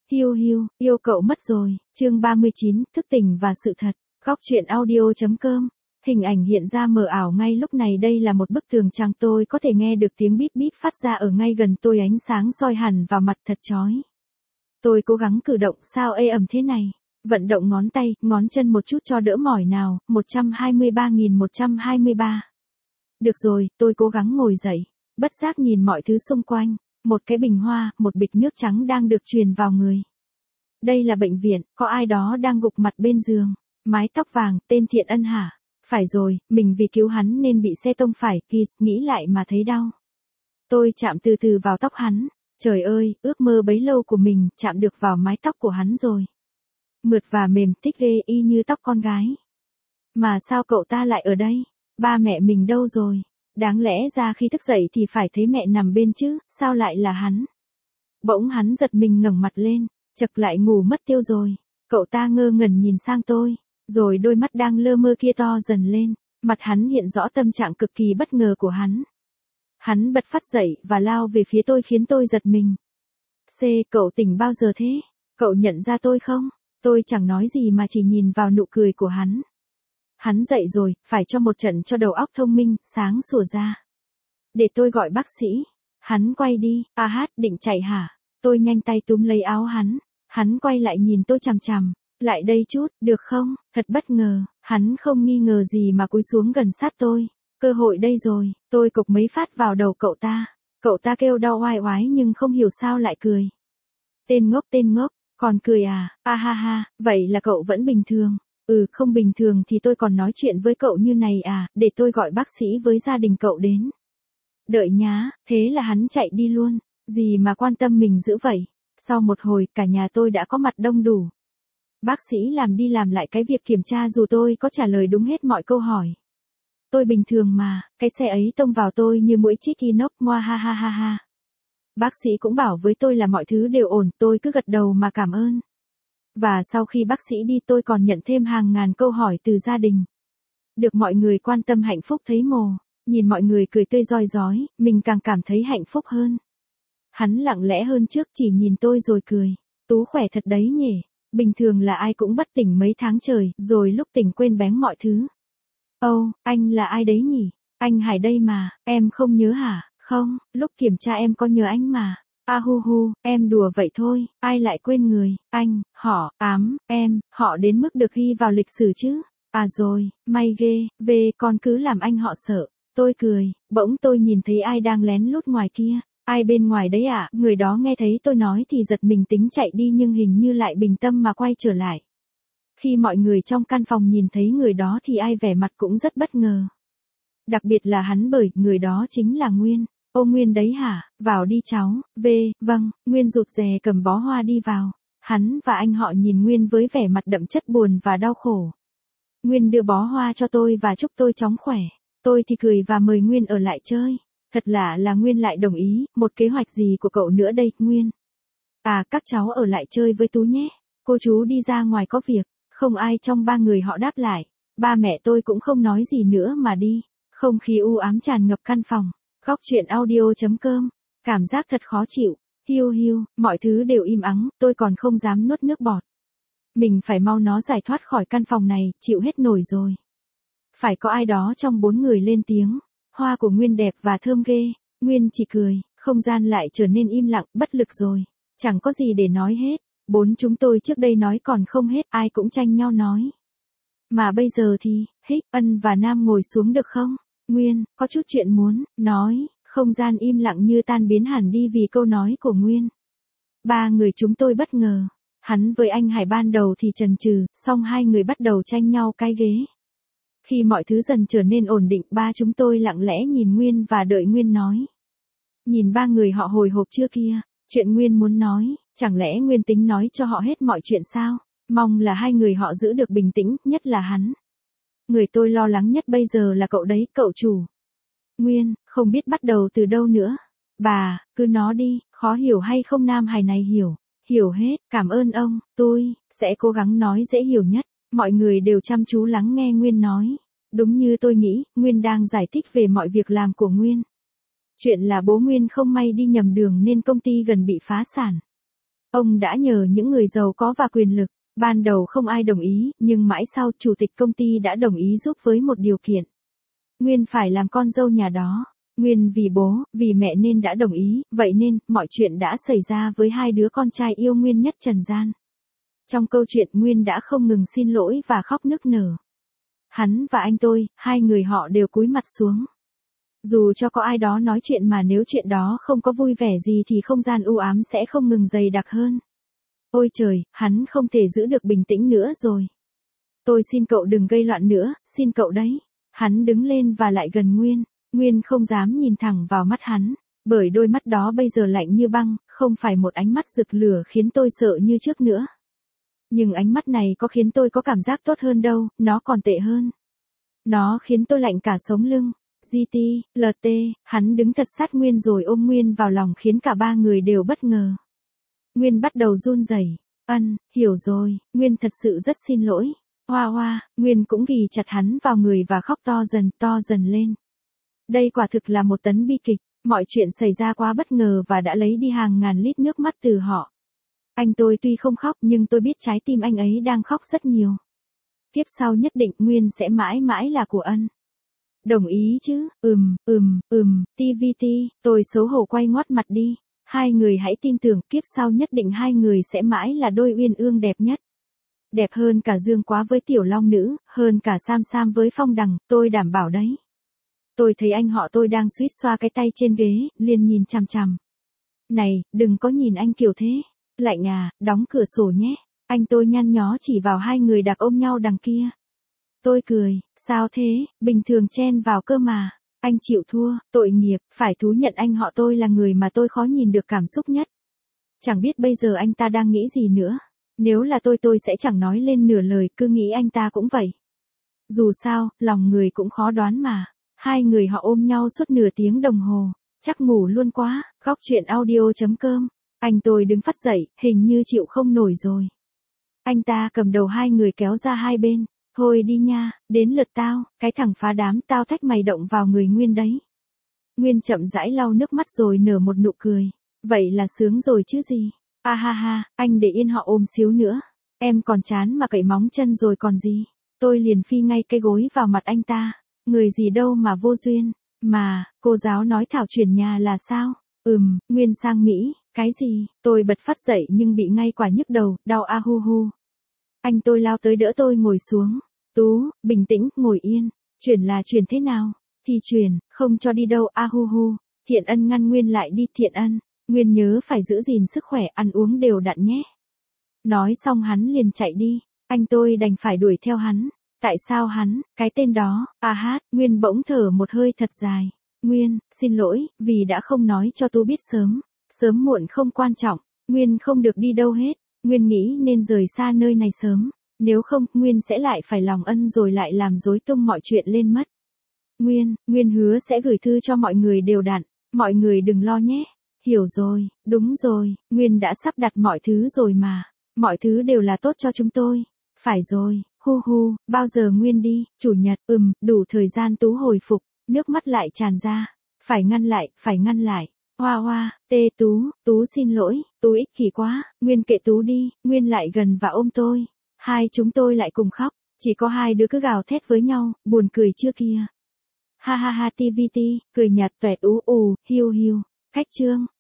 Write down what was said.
Hiu hiu, yêu cậu mất rồi, chương 39, thức tỉnh và sự thật, góc truyện audio.com. Hình ảnh hiện ra mờ ảo ngay lúc này, đây là một bức tường trắng, tôi có thể nghe được tiếng bíp bíp phát ra ở ngay gần tôi, ánh sáng soi hẳn vào mặt thật chói. Tôi cố gắng cử động, sao ê ẩm thế này, vận động ngón tay, ngón chân một chút cho đỡ mỏi nào, 123.123. Được rồi, tôi cố gắng ngồi dậy, bất giác nhìn mọi thứ xung quanh, một cái bình hoa, một bịch nước trắng đang được truyền vào người. Đây là bệnh viện, có ai đó đang gục mặt bên giường, mái tóc vàng, tên Thiện Ân hả? Phải rồi, mình vì cứu hắn nên bị xe tông phải, nghĩ lại mà thấy đau. Tôi chạm từ từ vào tóc hắn, trời ơi, ước mơ bấy lâu của mình, chạm được vào mái tóc của hắn rồi. Mượt và mềm, thích ghê, y như tóc con gái. Mà sao cậu ta lại ở đây? Ba mẹ mình đâu rồi? Đáng lẽ ra khi thức dậy thì phải thấy mẹ nằm bên chứ, sao lại là hắn? Bỗng hắn giật mình ngẩng mặt lên, chật lại ngủ mất tiêu rồi. Cậu ta ngơ ngẩn nhìn sang tôi, rồi đôi mắt đang lơ mơ kia to dần lên, mặt hắn hiện rõ tâm trạng cực kỳ bất ngờ của hắn. Hắn bật phát dậy và lao về phía tôi khiến tôi giật mình. Cậu tỉnh bao giờ thế? Cậu nhận ra tôi không? Tôi chẳng nói gì mà chỉ nhìn vào nụ cười của hắn. Hắn dậy rồi, phải cho một trận cho đầu óc thông minh, sáng sủa ra. Để tôi gọi bác sĩ. Hắn quay đi, định chạy hả? Tôi nhanh tay túm lấy áo hắn. Hắn quay lại nhìn tôi chằm chằm. Lại đây chút, được không? Thật bất ngờ, hắn không nghi ngờ gì mà cúi xuống gần sát tôi. Cơ hội đây rồi, tôi cục mấy phát vào đầu cậu ta. Cậu ta kêu đau oai oái nhưng không hiểu sao lại cười. Tên ngốc, còn cười à? Vậy là cậu vẫn bình thường. Không bình thường thì tôi còn nói chuyện với cậu như này à, để tôi gọi bác sĩ với gia đình cậu đến. Đợi nhá, thế là hắn chạy đi luôn, gì mà quan tâm mình dữ vậy. Sau một hồi, cả nhà tôi đã có mặt đông đủ. Bác sĩ làm đi làm lại cái việc kiểm tra dù tôi có trả lời đúng hết mọi câu hỏi. Tôi bình thường mà, cái xe ấy tông vào tôi như mũi chích inox, ngoa ha. Bác sĩ cũng bảo với tôi là mọi thứ đều ổn, tôi cứ gật đầu mà cảm ơn. Và sau khi bác sĩ đi tôi còn nhận thêm hàng ngàn câu hỏi từ gia đình. Được mọi người quan tâm hạnh phúc thấy mồ, nhìn mọi người cười tươi rói rói, mình càng cảm thấy hạnh phúc hơn. Hắn lặng lẽ hơn trước, chỉ nhìn tôi rồi cười. Tú khỏe thật đấy nhỉ, bình thường là ai cũng bất tỉnh mấy tháng trời, rồi lúc tỉnh quên bén mọi thứ. Anh là ai đấy nhỉ? Anh Hải đây mà, em không nhớ hả? Không, lúc kiểm tra em có nhớ anh mà. Em đùa vậy thôi, ai lại quên người, anh, họ, em, họ đến mức được ghi vào lịch sử chứ. Rồi, may ghê, con cứ làm anh họ sợ. Tôi cười, bỗng tôi nhìn thấy ai đang lén lút ngoài kia. Ai bên ngoài đấy ạ? Người đó nghe thấy tôi nói thì giật mình tính chạy đi nhưng hình như lại bình tâm mà quay trở lại. Khi mọi người trong căn phòng nhìn thấy người đó thì ai vẻ mặt cũng rất bất ngờ. Đặc biệt là hắn, bởi người đó chính là Nguyên. Nguyên đấy hả? Vào đi cháu. Vâng, Nguyên rụt rè cầm bó hoa đi vào. Hắn và anh họ nhìn Nguyên với vẻ mặt đậm chất buồn và đau khổ. Nguyên đưa bó hoa cho tôi và chúc tôi chóng khỏe. Tôi thì cười và mời Nguyên ở lại chơi. Thật lạ là Nguyên lại đồng ý. Một kế hoạch gì của cậu nữa đây, Nguyên? Các cháu ở lại chơi với Tú nhé. Cô chú đi ra ngoài có việc. Không ai trong ba người họ đáp lại. Ba mẹ tôi cũng không nói gì nữa mà đi. Không khí u ám tràn ngập căn phòng. Góc truyện audio.com. Cảm giác thật khó chịu. Hiu, mọi thứ đều im ắng, tôi còn không dám nuốt nước bọt. Mình phải mau nó giải thoát khỏi căn phòng này, chịu hết nổi rồi. Phải có ai đó trong bốn người lên tiếng. Hoa của Nguyên đẹp và thơm ghê. Nguyên chỉ cười, không gian lại trở nên im lặng, bất lực rồi. Chẳng có gì để nói hết. Bốn chúng tôi trước đây nói còn không hết, ai cũng tranh nhau nói. Mà bây giờ thì, Ân và Nam ngồi xuống được không? Nguyên, có chút chuyện muốn nói. Không gian im lặng như tan biến hẳn đi vì câu nói của Nguyên. Ba người chúng tôi bất ngờ. Hắn với anh Hải ban đầu thì chần chừ, xong hai người bắt đầu tranh nhau cái ghế. Khi mọi thứ dần trở nên ổn định, ba chúng tôi lặng lẽ nhìn Nguyên và đợi Nguyên nói. Nhìn ba người họ hồi hộp chưa kia, chuyện Nguyên muốn nói, chẳng lẽ Nguyên tính nói cho họ hết mọi chuyện sao? Mong là hai người họ giữ được bình tĩnh, nhất là hắn. Người tôi lo lắng nhất bây giờ là cậu đấy, cậu chủ. Nguyên, không biết bắt đầu từ đâu nữa. Bà, cứ nói đi, khó hiểu hay không? Nam Hải này hiểu hết, cảm ơn ông, tôi sẽ cố gắng nói dễ hiểu nhất. Mọi người đều chăm chú lắng nghe Nguyên nói. Đúng như tôi nghĩ, Nguyên đang giải thích về mọi việc làm của Nguyên. Chuyện là bố Nguyên không may đi nhầm đường nên công ty gần bị phá sản. Ông đã nhờ những người giàu có và quyền lực. Ban đầu không ai đồng ý, nhưng mãi sau chủ tịch công ty đã đồng ý giúp với một điều kiện. Nguyên phải làm con dâu nhà đó. Nguyên vì bố, vì mẹ nên đã đồng ý, vậy nên, mọi chuyện đã xảy ra với hai đứa con trai yêu Nguyên nhất trần gian. Trong câu chuyện Nguyên đã không ngừng xin lỗi và khóc nức nở. Hắn và anh tôi, hai người họ đều cúi mặt xuống. Dù cho có ai đó nói chuyện mà nếu chuyện đó không có vui vẻ gì thì không gian u ám sẽ không ngừng dày đặc hơn. Ôi trời, hắn không thể giữ được bình tĩnh nữa rồi. Tôi xin cậu đừng gây loạn nữa, xin cậu đấy. Hắn đứng lên và lại gần Nguyên. Nguyên không dám nhìn thẳng vào mắt hắn, bởi đôi mắt đó bây giờ lạnh như băng, không phải một ánh mắt rực lửa khiến tôi sợ như trước nữa. Nhưng ánh mắt này có khiến tôi có cảm giác tốt hơn đâu, nó còn tệ hơn. Nó khiến tôi lạnh cả sống lưng. GT, LT, hắn đứng thật sát Nguyên rồi ôm Nguyên vào lòng khiến cả ba người đều bất ngờ. Nguyên bắt đầu run rẩy. Hiểu rồi, Nguyên thật sự rất xin lỗi. Hoa hoa, Nguyên cũng ghì chặt hắn vào người và khóc to dần lên. Đây quả thực là một tấn bi kịch, mọi chuyện xảy ra quá bất ngờ và đã lấy đi hàng ngàn lít nước mắt từ họ. Anh tôi tuy không khóc nhưng tôi biết trái tim anh ấy đang khóc rất nhiều. Tiếp sau nhất định Nguyên sẽ mãi mãi là của Ân. Đồng ý chứ, TVT, tôi xấu hổ quay ngoắt mặt đi. Hai người hãy tin tưởng kiếp sau nhất định hai người sẽ mãi là đôi uyên ương đẹp nhất. Đẹp hơn cả Dương Quá với Tiểu Long Nữ, hơn cả Sam Sam với Phong Đằng, tôi đảm bảo đấy. Tôi thấy anh họ tôi đang suýt xoa cái tay trên ghế, liền nhìn chằm chằm. Này, đừng có nhìn anh kiểu thế. Lạnh à, đóng cửa sổ nhé. Anh tôi nhăn nhó chỉ vào hai người đặc ôm nhau đằng kia. Tôi cười, sao thế, bình thường chen vào cơ mà. Anh chịu thua, tội nghiệp, phải thú nhận anh họ tôi là người mà tôi khó nhìn được cảm xúc nhất. Chẳng biết bây giờ anh ta đang nghĩ gì nữa. Nếu là tôi sẽ chẳng nói lên nửa lời, cứ nghĩ anh ta cũng vậy. Dù sao, lòng người cũng khó đoán mà. Hai người họ ôm nhau suốt nửa tiếng đồng hồ. Chắc ngủ luôn quá. Góc truyện audio.com. Anh tôi đứng phắt dậy, hình như chịu không nổi rồi. Anh ta cầm đầu hai người kéo ra hai bên. Thôi đi nha, đến lượt tao, cái thằng phá đám tao thách mày động vào người Nguyên đấy. Nguyên chậm rãi lau nước mắt rồi nở một nụ cười. Vậy là sướng rồi chứ gì. Ha ha, anh để yên họ ôm xíu nữa. Em còn chán mà cậy móng chân rồi còn gì. Tôi liền phi ngay cây gối vào mặt anh ta. Người gì đâu mà vô duyên. Mà, cô giáo nói Thảo chuyển nhà là sao? Nguyên sang Mỹ, cái gì? Tôi bật phát dậy nhưng bị ngay quả nhức đầu, đau a hu hu. Anh tôi lao tới đỡ tôi ngồi xuống. Tú, bình tĩnh, ngồi yên. Chuyển là chuyển thế nào? Thì chuyển, không cho đi đâu a hu hu. Thiện Ân ngăn Nguyên lại đi. Thiện Ân, Nguyên nhớ phải giữ gìn sức khỏe, ăn uống đều đặn nhé. Nói xong hắn liền chạy đi. Anh tôi đành phải đuổi theo hắn. Tại sao hắn, cái tên đó, Nguyên bỗng thở một hơi thật dài. Nguyên, xin lỗi, vì đã không nói cho Tú biết sớm. Sớm muộn không quan trọng, Nguyên không được đi đâu hết. Nguyên nghĩ nên rời xa nơi này sớm. Nếu không, Nguyên sẽ lại phải lòng Ân rồi lại làm rối tung mọi chuyện lên mất. Nguyên hứa sẽ gửi thư cho mọi người đều đặn. Mọi người đừng lo nhé. Hiểu rồi, đúng rồi, Nguyên đã sắp đặt mọi thứ rồi mà. Mọi thứ đều là tốt cho chúng tôi. Phải rồi, hu, bao giờ Nguyên đi? Chủ nhật, đủ thời gian Tú hồi phục. Nước mắt lại tràn ra. Phải ngăn lại. Hoa, Tú xin lỗi, Tú ích kỷ quá, Nguyên kệ Tú đi. Nguyên lại gần và ôm tôi. Hai chúng tôi lại cùng khóc. Chỉ có hai đứa cứ gào thét với nhau, buồn cười chưa kia. Ha TVT, cười nhạt toẹt ú ù, hiu. Khách chương.